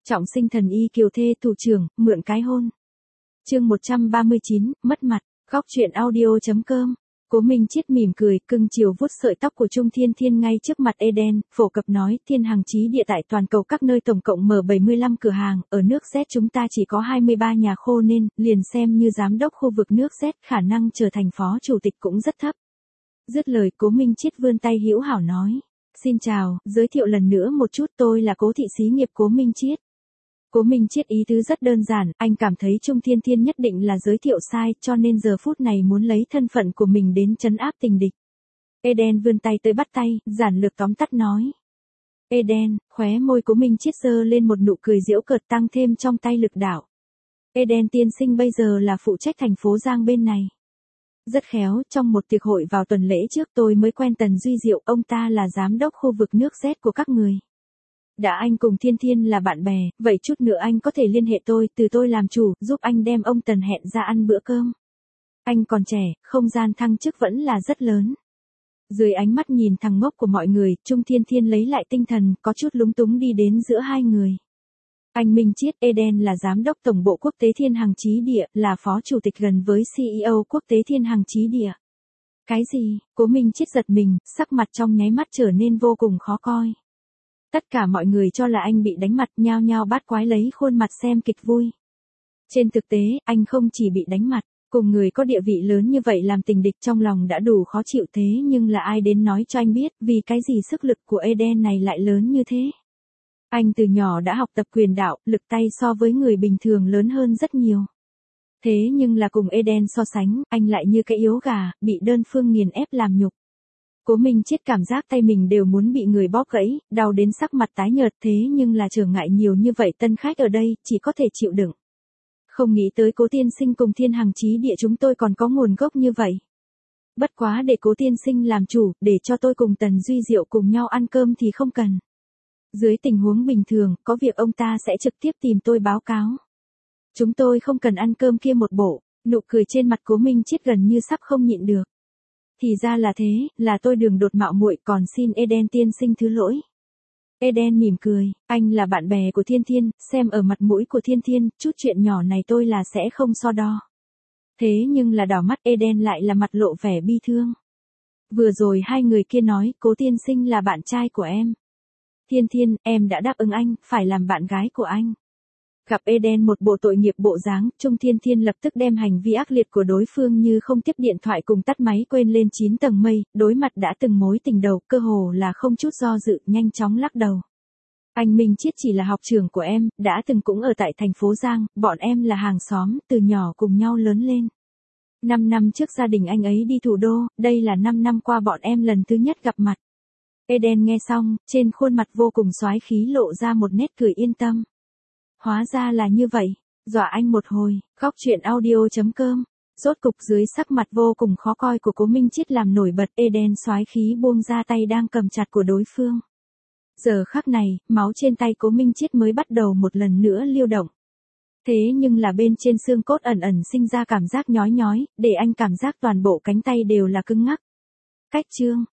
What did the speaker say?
Trọng sinh thần y kiều thê thủ trưởng, mượn cái hôn. Chương 139, mất mặt. Góc truyện audio.com. Cố Minh Chiết mỉm cười, cưng chiều vuốt sợi tóc của Trung Thiên Thiên ngay trước mặt Eden, phổ cập nói, Thiên Hằng Chí Địa tại toàn cầu các nơi tổng cộng mở 75 cửa hàng, ở nước Z chúng ta chỉ có 23 nhà khô nên, liền xem như giám đốc khu vực nước Z, khả năng trở thành phó chủ tịch cũng rất thấp. Dứt lời, Cố Minh Chiết vươn tay hữu hảo nói, xin chào, giới thiệu lần nữa một chút, tôi là Cố thị xí nghiệp Cố Minh Chiết. Cố Minh Chiết ý tứ rất đơn giản, anh cảm thấy Trung Thiên Thiên nhất định là giới thiệu sai, cho nên giờ phút này muốn lấy thân phận của mình đến trấn áp tình địch. Eden vươn tay tới bắt tay, giản lược tóm tắt nói. Eden, khóe môi Cố Minh Chiết giơ lên một nụ cười giễu cợt tăng thêm trong tay lực đạo. Eden tiên sinh bây giờ là phụ trách thành phố Giang bên này. Rất khéo, trong một tiệc hội vào tuần lễ trước tôi mới quen Tần Duy Diệu, ông ta là giám đốc khu vực nước Z của các người. Đã anh cùng Thiên Thiên là bạn bè, vậy chút nữa anh có thể liên hệ tôi, từ tôi làm chủ, giúp anh đem ông Tần hẹn ra ăn bữa cơm. Anh còn trẻ, không gian thăng chức vẫn là rất lớn. Dưới ánh mắt nhìn thằng ngốc của mọi người, Trung Thiên Thiên lấy lại tinh thần, có chút lúng túng đi đến giữa hai người. Anh Minh Chiết, Eden là giám đốc tổng bộ quốc tế Thiên Hằng Chí Địa, là phó chủ tịch gần với CEO quốc tế Thiên Hằng Chí Địa. Cái gì? Cố Minh Chiết giật mình, sắc mặt trong nháy mắt trở nên vô cùng khó coi. Tất cả mọi người cho là anh bị đánh mặt, nhao nhao bát quái lấy khuôn mặt xem kịch vui. Trên thực tế, anh không chỉ bị đánh mặt, cùng người có địa vị lớn như vậy làm tình địch trong lòng đã đủ khó chịu, thế nhưng là ai đến nói cho anh biết vì cái gì sức lực của Eden này lại lớn như thế. Anh từ nhỏ đã học tập quyền đạo, lực tay so với người bình thường lớn hơn rất nhiều. Thế nhưng là cùng Eden so sánh, anh lại như cái yếu gà, bị đơn phương nghiền ép làm nhục. Cố Minh Chiết cảm giác tay mình đều muốn bị người bóp gãy, đau đến sắc mặt tái nhợt, thế nhưng là trở ngại nhiều như vậy tân khách ở đây, chỉ có thể chịu đựng. Không nghĩ tới Cố tiên sinh cùng Thiên Hằng Chí Địa chúng tôi còn có nguồn gốc như vậy. Bất quá để Cố tiên sinh làm chủ, để cho tôi cùng Tần Duy Diệu cùng nhau ăn cơm thì không cần. Dưới tình huống bình thường, có việc ông ta sẽ trực tiếp tìm tôi báo cáo. Chúng tôi không cần ăn cơm kia một bộ, nụ cười trên mặt Cố Minh Chiết gần như sắp không nhịn được. Thì ra là thế, là tôi đường đột mạo muội, còn xin Eden tiên sinh thứ lỗi. Eden mỉm cười, anh là bạn bè của Thiên Thiên, xem ở mặt mũi của Thiên Thiên, chút chuyện nhỏ này tôi là sẽ không so đo. Thế nhưng là đỏ mắt Eden lại là mặt lộ vẻ bi thương. Vừa rồi hai người kia nói, Cố tiên sinh là bạn trai của em. Thiên Thiên, em đã đáp ứng anh, phải làm bạn gái của anh. Gặp Eden một bộ tội nghiệp bộ dáng, Trung Thiên Thiên lập tức đem hành vi ác liệt của đối phương như không tiếp điện thoại cùng tắt máy quên lên 9 tầng mây, đối mặt đã từng mối tình đầu, cơ hồ là không chút do dự, nhanh chóng lắc đầu. Anh Minh Chiết chỉ là học trưởng của em, đã từng cũng ở tại thành phố Giang, bọn em là hàng xóm, từ nhỏ cùng nhau lớn lên. 5 năm trước gia đình anh ấy đi thủ đô, đây là 5 năm qua bọn em lần thứ nhất gặp mặt. Eden nghe xong, trên khuôn mặt vô cùng soái khí lộ ra một nét cười yên tâm. Hóa ra là như vậy, dọa anh một hồi, góc truyện audio.com. Rốt cục dưới sắc mặt vô cùng khó coi của Cố Minh Chiết làm nổi bật, Eden soái khí buông ra tay đang cầm chặt của đối phương. Giờ khắc này, máu trên tay Cố Minh Chiết mới bắt đầu một lần nữa lưu động. Thế nhưng là bên trên xương cốt ẩn ẩn sinh ra cảm giác nhói nhói, để anh cảm giác toàn bộ cánh tay đều là cứng ngắc. Cách chương.